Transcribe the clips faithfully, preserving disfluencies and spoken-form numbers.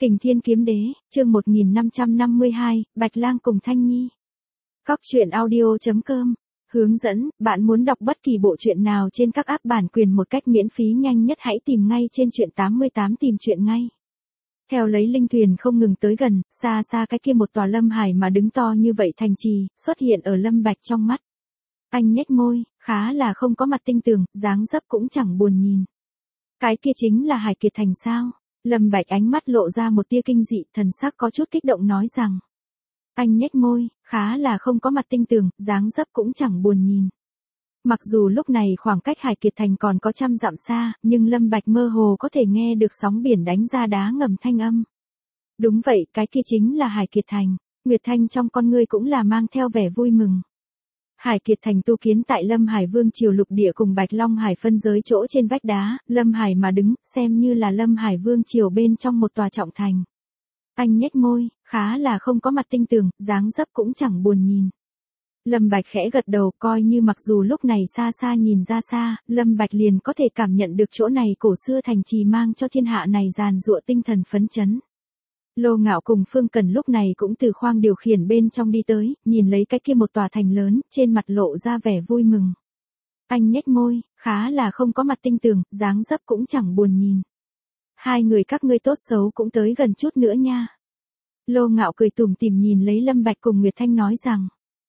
Kình Thiên Kiếm Đế, chương một nghìn năm trăm năm mươi hai, Bạch Lang cùng Thanh Nhi. Cóc truyện audio chấm com. Hướng dẫn, bạn muốn đọc bất kỳ bộ truyện nào trên các app bản quyền một cách miễn phí nhanh nhất hãy tìm ngay trên truyện tám mươi tám tìm truyện ngay. Theo lấy linh thuyền không ngừng tới gần, xa xa cái kia một tòa lâm hải mà đứng to như vậy thành trì, xuất hiện ở Lâm Bạch trong mắt. Anh nhếch môi, khá là không có mặt tinh tường, dáng dấp cũng chẳng buồn nhìn. Cái kia chính là Hải Kiệt Thành sao? Lâm Bạch ánh mắt lộ ra một tia kinh dị, thần sắc có chút kích động nói rằng. Anh nhếch môi, khá là không có mặt tinh tường, dáng dấp cũng chẳng buồn nhìn. Mặc dù lúc này khoảng cách Hải Kiệt Thành còn có trăm dặm xa, nhưng Lâm Bạch mơ hồ có thể nghe được sóng biển đánh ra đá ngầm thanh âm. Đúng vậy, cái kia chính là Hải Kiệt Thành. Nguyệt Thanh trong con ngươi cũng là mang theo vẻ vui mừng. Hải Kiệt Thành tu kiến tại Lâm Hải Vương triều lục địa cùng Bạch Long Hải phân giới chỗ trên vách đá, Lâm Hải mà đứng, xem như là Lâm Hải Vương triều bên trong một tòa trọng thành. Anh nhếch môi, khá là không có mặt tinh tường, dáng dấp cũng chẳng buồn nhìn. Lâm Bạch khẽ gật đầu, coi như mặc dù lúc này xa xa nhìn ra xa, Lâm Bạch liền có thể cảm nhận được chỗ này cổ xưa thành trì mang cho thiên hạ này giàn giụa tinh thần phấn chấn. Lô Ngạo cùng Phương Cần lúc này cũng từ khoang điều khiển bên trong đi tới, nhìn lấy cái kia một tòa thành lớn, trên mặt lộ ra vẻ vui mừng. Anh nhếch môi, khá là không có mặt tinh tường, dáng dấp cũng chẳng buồn nhìn. Hai người các ngươi tốt xấu cũng tới gần chút nữa nha. Lô Ngạo cười tủm tỉm nhìn lấy Lâm Bạch cùng Nguyệt Thanh nói rằng.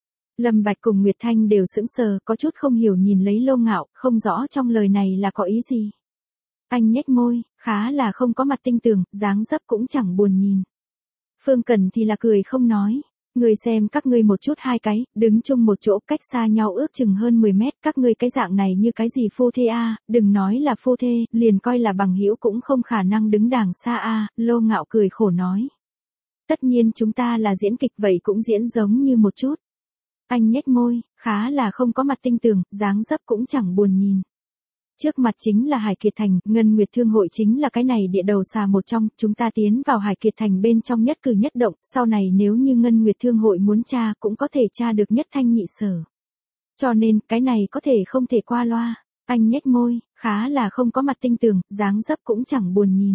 Lâm Bạch cùng Nguyệt Thanh đều sững sờ, có chút không hiểu nhìn lấy Lô Ngạo, không rõ trong lời này là có ý gì. Anh nhếch môi, khá là không có mặt tinh tường, dáng dấp cũng chẳng buồn nhìn. Phương Cần thì là cười không nói. Người xem các ngươi một chút hai cái, đứng chung một chỗ cách xa nhau ước chừng hơn mười mét, các ngươi cái dạng này như cái gì phu thê a, đừng nói là phu thê, liền coi là bằng hữu cũng không khả năng đứng đàng xa a, Lô Ngạo cười khổ nói. Tất nhiên chúng ta là diễn kịch vậy cũng diễn giống như một chút. Anh nhếch môi, khá là không có mặt tinh tường, dáng dấp cũng chẳng buồn nhìn. Trước mặt chính là Hải Kiệt Thành, Ngân Nguyệt Thương hội chính là cái này địa đầu xà một trong, chúng ta tiến vào Hải Kiệt Thành bên trong nhất cử nhất động, sau này nếu như Ngân Nguyệt Thương hội muốn tra cũng có thể tra được nhất thanh nhị sở. Cho nên, cái này có thể không thể qua loa. Anh nhếch môi, khá là không có mặt tinh tường, dáng dấp cũng chẳng buồn nhìn.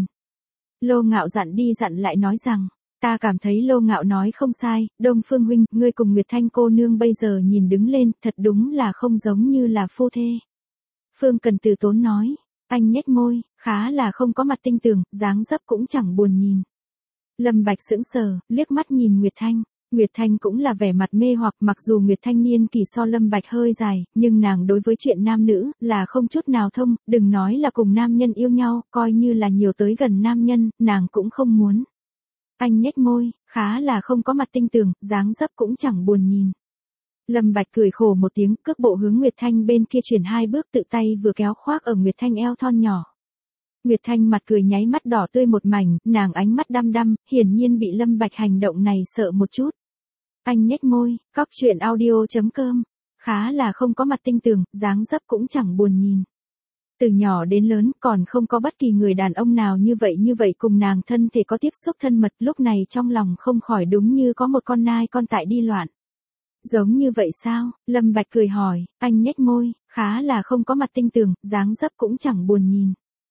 Lô Ngạo dặn đi dặn lại nói rằng. Ta cảm thấy Lô Ngạo nói không sai, Đông Phương huynh, ngươi cùng Nguyệt Thanh cô nương bây giờ nhìn đứng lên, thật đúng là không giống như là phu thê. Phương Cần từ tốn nói, anh nhếch môi, khá là không có mặt tinh tường, dáng dấp cũng chẳng buồn nhìn. Lâm Bạch sững sờ, liếc mắt nhìn Nguyệt Thanh, Nguyệt Thanh cũng là vẻ mặt mê hoặc, mặc dù Nguyệt Thanh niên kỳ so Lâm Bạch hơi dài, nhưng nàng đối với chuyện nam nữ, là không chút nào thông, đừng nói là cùng nam nhân yêu nhau, coi như là nhiều tới gần nam nhân, nàng cũng không muốn. Anh nhếch môi, khá là không có mặt tinh tường, dáng dấp cũng chẳng buồn nhìn. Lâm Bạch cười khổ một tiếng, cước bộ hướng Nguyệt Thanh bên kia chuyển hai bước tự tay vừa kéo khoác ở Nguyệt Thanh eo thon nhỏ. Nguyệt Thanh mặt cười nháy mắt đỏ tươi một mảnh, nàng ánh mắt đăm đăm, hiển nhiên bị Lâm Bạch hành động này sợ một chút. Anh nhếch môi, cóc truyện audio chấm com, khá là không có mặt tinh tường, dáng dấp cũng chẳng buồn nhìn. Từ nhỏ đến lớn còn không có bất kỳ người đàn ông nào như vậy như vậy cùng nàng thân thể có tiếp xúc thân mật, lúc này trong lòng không khỏi đúng như có một con nai con tại đi loạn. Giống như vậy sao? Lâm Bạch cười hỏi, anh nhếch môi, khá là không có mặt tinh tường, dáng dấp cũng chẳng buồn nhìn.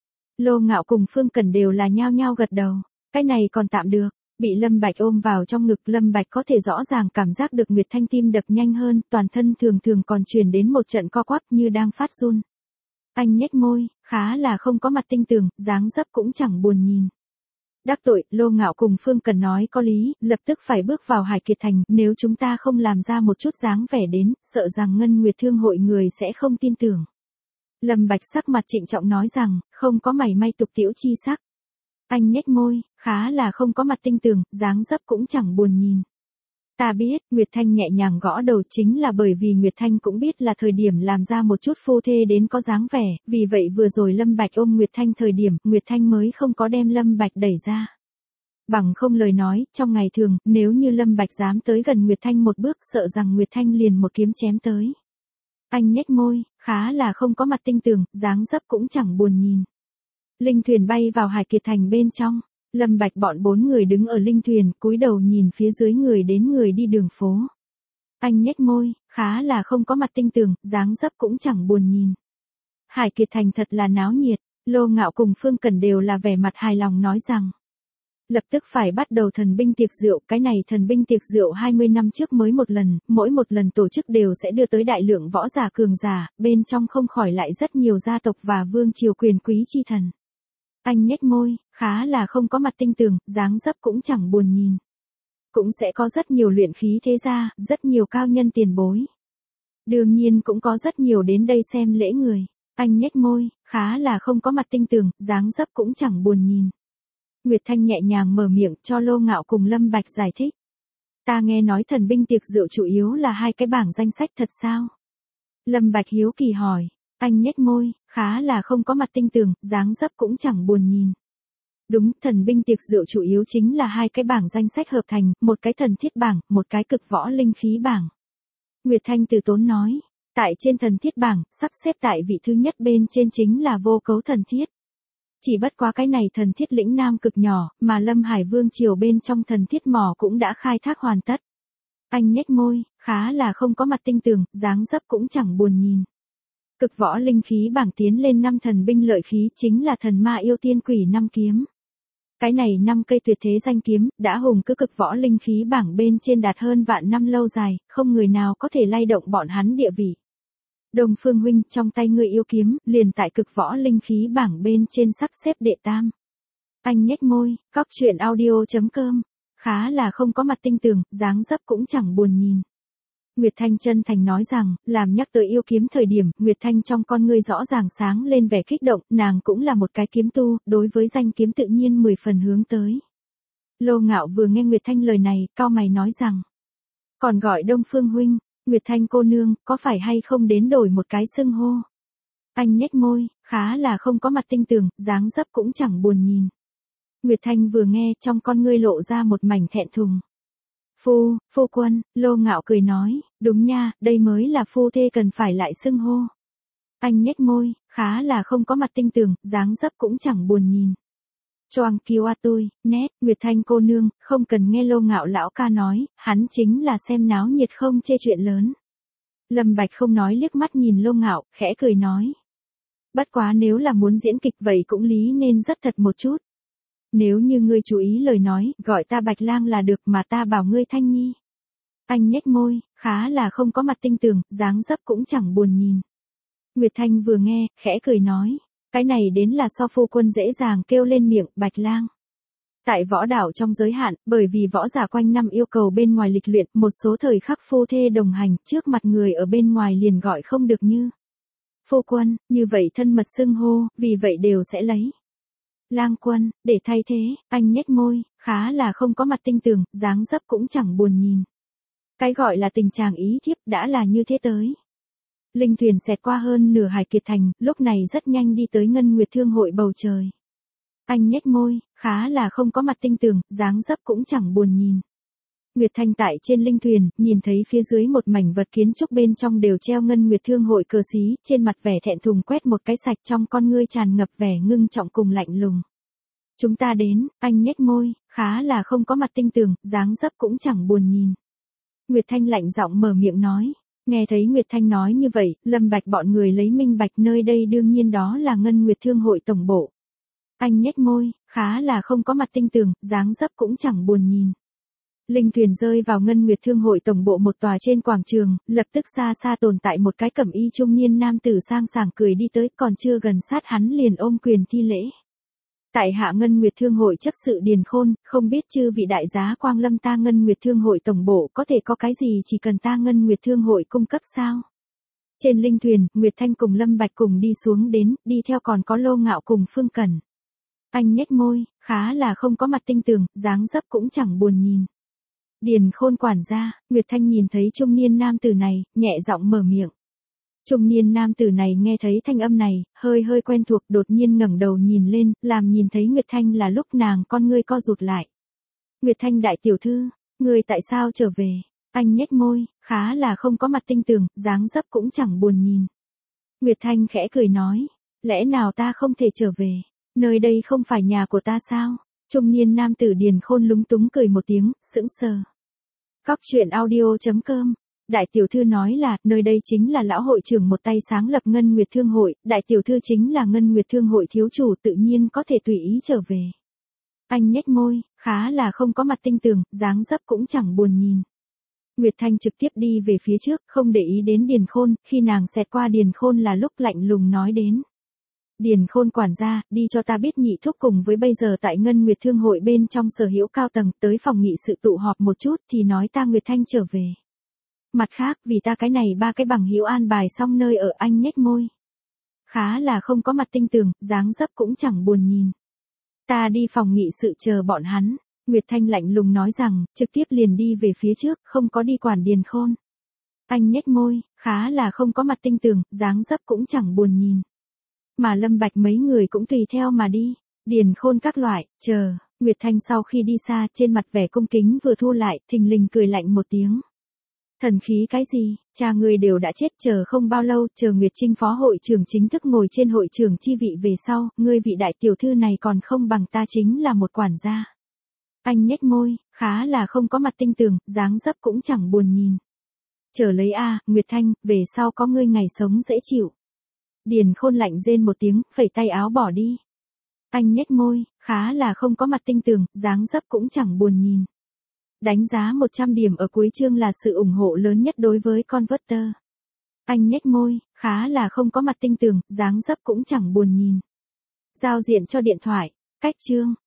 Lô Ngạo cùng Phương Cần đều là nhao nhao gật đầu, cái này còn tạm được. Bị Lâm Bạch ôm vào trong ngực, Lâm Bạch có thể rõ ràng cảm giác được Nguyệt Thanh tim đập nhanh hơn, toàn thân thường thường còn truyền đến một trận co quắp như đang phát run. Anh nhếch môi, khá là không có mặt tinh tường, dáng dấp cũng chẳng buồn nhìn. Đắc tội, Lô Ngạo cùng Phương Cần nói có lý, lập tức phải bước vào Hải Kiệt Thành, nếu chúng ta không làm ra một chút dáng vẻ đến, sợ rằng Ngân Nguyệt Thương hội người sẽ không tin tưởng. Lâm Bạch sắc mặt trịnh trọng nói rằng, không có mảy may tục tiễu chi sắc. Anh nhếch môi, khá là không có mặt tinh tường, dáng dấp cũng chẳng buồn nhìn. Ta biết, Nguyệt Thanh nhẹ nhàng gõ đầu, chính là bởi vì Nguyệt Thanh cũng biết là thời điểm làm ra một chút phu thê đến có dáng vẻ, vì vậy vừa rồi Lâm Bạch ôm Nguyệt Thanh thời điểm, Nguyệt Thanh mới không có đem Lâm Bạch đẩy ra. Bằng không lời nói, trong ngày thường, nếu như Lâm Bạch dám tới gần Nguyệt Thanh một bước, sợ rằng Nguyệt Thanh liền một kiếm chém tới. Anh nhếch môi, khá là không có mặt tinh tường, dáng dấp cũng chẳng buồn nhìn. Linh thuyền bay vào Hải Kiệt Thành bên trong. Lâm Bạch bọn bốn người đứng ở linh thuyền, cúi đầu nhìn phía dưới người đến người đi đường phố. Anh nhếch môi, khá là không có mặt tinh tường, dáng dấp cũng chẳng buồn nhìn. Hải Kiệt Thành thật là náo nhiệt, Lô Ngạo cùng Phương Cần đều là vẻ mặt hài lòng nói rằng. Lập tức phải bắt đầu thần binh tiệc rượu, cái này thần binh tiệc rượu hai mươi năm trước mới một lần, mỗi một lần tổ chức đều sẽ đưa tới đại lượng võ giả cường giả, bên trong không khỏi lại rất nhiều gia tộc và vương triều quyền quý chi thần. Anh nhếch môi, khá là không có mặt tinh tường, dáng dấp cũng chẳng buồn nhìn. Cũng sẽ có rất nhiều luyện khí thế gia, rất nhiều cao nhân tiền bối. Đương nhiên cũng có rất nhiều đến đây xem lễ người. Anh nhếch môi, khá là không có mặt tinh tường, dáng dấp cũng chẳng buồn nhìn. Nguyệt Thanh nhẹ nhàng mở miệng cho Lô Ngạo cùng Lâm Bạch giải thích. Ta nghe nói thần binh tiệc rượu chủ yếu là hai cái bảng danh sách thật sao? Lâm Bạch hiếu kỳ hỏi. Anh nhếch môi, khá là không có mặt tinh tường, dáng dấp cũng chẳng buồn nhìn. Đúng, thần binh tiệc rượu chủ yếu chính là hai cái bảng danh sách hợp thành, một cái thần thiết bảng, một cái cực võ linh khí bảng. Nguyệt Thanh từ tốn nói. Tại trên thần thiết bảng, sắp xếp tại vị thứ nhất bên trên chính là vô cấu thần thiết. Chỉ bất quá cái này thần thiết lĩnh nam cực nhỏ, mà Lâm Hải Vương triều bên trong thần thiết mỏ cũng đã khai thác hoàn tất. Anh nhếch môi, khá là không có mặt tinh tường, dáng dấp cũng chẳng buồn nhìn. Cực võ linh khí bảng tiến lên năm thần binh lợi khí chính là thần ma yêu tiên quỷ năm kiếm. Cái này năm cây tuyệt thế danh kiếm, đã hùng cứ cực võ linh khí bảng bên trên đạt hơn vạn năm lâu dài, không người nào có thể lay động bọn hắn địa vị. Đông Phương huynh, trong tay ngươi yêu kiếm, liền tại cực võ linh khí bảng bên trên sắp xếp đệ tam. Anh nhếch môi, cóc truyện audio chấm com, khá là không có mặt tinh tường, dáng dấp cũng chẳng buồn nhìn. Nguyệt Thanh chân thành nói rằng, làm nhắc tới yêu kiếm thời điểm, Nguyệt Thanh trong con ngươi rõ ràng sáng lên vẻ kích động, nàng cũng là một cái kiếm tu, đối với danh kiếm tự nhiên mười phần hướng tới. Lô Ngạo vừa nghe Nguyệt Thanh lời này, cau mày nói rằng, còn gọi Đông Phương huynh, Nguyệt Thanh cô nương, có phải hay không đến đổi một cái xưng hô? Anh nhếch môi, khá là không có mặt tinh tường, dáng dấp cũng chẳng buồn nhìn. Nguyệt Thanh vừa nghe, trong con ngươi lộ ra một mảnh thẹn thùng. Phu, phu quân, Lô Ngạo cười nói, đúng nha, đây mới là phu thê cần phải lại xưng hô. Anh nhếch môi, khá là không có mặt tinh tường, dáng dấp cũng chẳng buồn nhìn. Choang kiêu a tôi, nét, Nguyệt Thanh cô nương, không cần nghe Lô Ngạo lão ca nói, hắn chính là xem náo nhiệt không chê chuyện lớn. Lâm Bạch không nói liếc mắt nhìn Lô Ngạo, khẽ cười nói. Bất quá nếu là muốn diễn kịch vậy cũng lý nên rất thật một chút. Nếu như ngươi chú ý lời nói, gọi ta Bạch Lang là được mà ta bảo ngươi Thanh Nhi. Anh nhếch môi, khá là không có mặt tinh tường, dáng dấp cũng chẳng buồn nhìn. Nguyệt Thanh vừa nghe, khẽ cười nói. Cái này đến là so phu quân dễ dàng kêu lên miệng, Bạch Lang. Tại võ đảo trong giới hạn, bởi vì võ giả quanh năm yêu cầu bên ngoài lịch luyện, một số thời khắc phu thê đồng hành, trước mặt người ở bên ngoài liền gọi không được như. Phu quân, như vậy thân mật xưng hô, vì vậy đều sẽ lấy. Lang quân, để thay thế, anh nhếch môi, khá là không có mặt tinh tường, dáng dấp cũng chẳng buồn nhìn. Cái gọi là tình chàng ý thiếp đã là như thế tới. Linh thuyền xẹt qua hơn nửa Hải Kiệt Thành, lúc này rất nhanh đi tới Ngân Nguyệt Thương hội bầu trời. Anh nhếch môi, khá là không có mặt tinh tường, dáng dấp cũng chẳng buồn nhìn. Nguyệt Thanh tại trên linh thuyền, nhìn thấy phía dưới một mảnh vật kiến trúc bên trong đều treo Ngân Nguyệt Thương hội cờ xí, trên mặt vẻ thẹn thùng quét một cái sạch trong con ngươi tràn ngập vẻ ngưng trọng cùng lạnh lùng. Chúng ta đến, anh nhếch môi, khá là không có mặt tinh tường, dáng dấp cũng chẳng buồn nhìn. Nguyệt Thanh lạnh giọng mở miệng nói. Nghe thấy Nguyệt Thanh nói như vậy, Lâm Bạch bọn người lấy minh bạch nơi đây đương nhiên đó là Ngân Nguyệt Thương hội tổng bộ. Anh nhếch môi, khá là không có mặt tinh tường, dáng dấp cũng chẳng buồn nhìn. Linh thuyền rơi vào Ngân Nguyệt Thương hội tổng bộ một tòa trên quảng trường, lập tức xa xa tồn tại một cái cẩm y trung niên nam tử sang sảng cười đi tới, còn chưa gần sát hắn liền ôm quyền thi lễ. Tại hạ Ngân Nguyệt Thương hội chấp sự Điền Khôn, không biết chư vị đại giá quang lâm ta Ngân Nguyệt Thương hội tổng bộ có thể có cái gì chỉ cần ta Ngân Nguyệt Thương hội cung cấp sao? Trên linh thuyền, Nguyệt Thanh cùng Lâm Bạch cùng đi xuống đến, đi theo còn có Lô Ngạo cùng Phương Cẩn. Anh nhếch môi, khá là không có mặt tinh tường, dáng dấp cũng chẳng buồn nhìn. Điền Khôn quản gia, Nguyệt Thanh nhìn thấy trung niên nam tử này, nhẹ giọng mở miệng. Trung niên nam tử này nghe thấy thanh âm này, hơi hơi quen thuộc, đột nhiên ngẩng đầu nhìn lên, làm nhìn thấy Nguyệt Thanh là lúc nàng con ngươi co rụt lại. Nguyệt Thanh đại tiểu thư, ngươi tại sao trở về? Anh nhếch môi, khá là không có mặt tinh tường, dáng dấp cũng chẳng buồn nhìn. Nguyệt Thanh khẽ cười nói, lẽ nào ta không thể trở về? Nơi đây không phải nhà của ta sao? Trung niên nam tử Điền Khôn lúng túng cười một tiếng, sững sờ. Cóc truyện audio chấm com. Đại tiểu thư nói là, nơi đây chính là lão hội trưởng một tay sáng lập Ngân Nguyệt Thương hội, đại tiểu thư chính là Ngân Nguyệt Thương hội thiếu chủ tự nhiên có thể tùy ý trở về. Anh nhếch môi, khá là không có mặt tinh tường, dáng dấp cũng chẳng buồn nhìn. Nguyệt Thanh trực tiếp đi về phía trước, không để ý đến Điền Khôn, khi nàng xẹt qua Điền Khôn là lúc lạnh lùng nói đến. Điền Khôn quản gia, đi cho ta biết nhị thúc cùng với bây giờ tại Ngân Nguyệt Thương hội bên trong sở hữu cao tầng tới phòng nghị sự tụ họp một chút thì nói ta Nguyệt Thanh trở về. Mặt khác, vì ta cái này ba cái bằng hữu an bài xong nơi ở. Anh nhếch môi. Khá là không có mặt tinh tường, dáng dấp cũng chẳng buồn nhìn. Ta đi phòng nghị sự chờ bọn hắn. Nguyệt Thanh lạnh lùng nói rằng, trực tiếp liền đi về phía trước, không có đi quản Điền Khôn. Anh nhếch môi, khá là không có mặt tinh tường, dáng dấp cũng chẳng buồn nhìn. Mà Lâm Bạch mấy người cũng tùy theo mà đi. Điền Khôn các loại, chờ. Nguyệt Thanh sau khi đi xa, trên mặt vẻ cung kính vừa thu lại, thình lình cười lạnh một tiếng. Thần khí cái gì, cha người đều đã chết, chờ không bao lâu, chờ Nguyệt Trinh phó hội trưởng chính thức ngồi trên hội trưởng chi vị về sau, ngươi vị đại tiểu thư này còn không bằng ta chính là một quản gia. Anh nhếch môi, khá là không có mặt tinh tường, dáng dấp cũng chẳng buồn nhìn. Chờ lấy a, Nguyệt Thanh, về sau có ngươi ngày sống dễ chịu. Điền Khôn lạnh rên một tiếng, phẩy tay áo bỏ đi. Anh nhếch môi, khá là không có mặt tinh tường, dáng dấp cũng chẳng buồn nhìn. Đánh giá một trăm điểm ở cuối chương là sự ủng hộ lớn nhất đối với Converter. Anh nhếch môi, khá là không có mặt tinh tường, dáng dấp cũng chẳng buồn nhìn. Giao diện cho điện thoại, cách chương.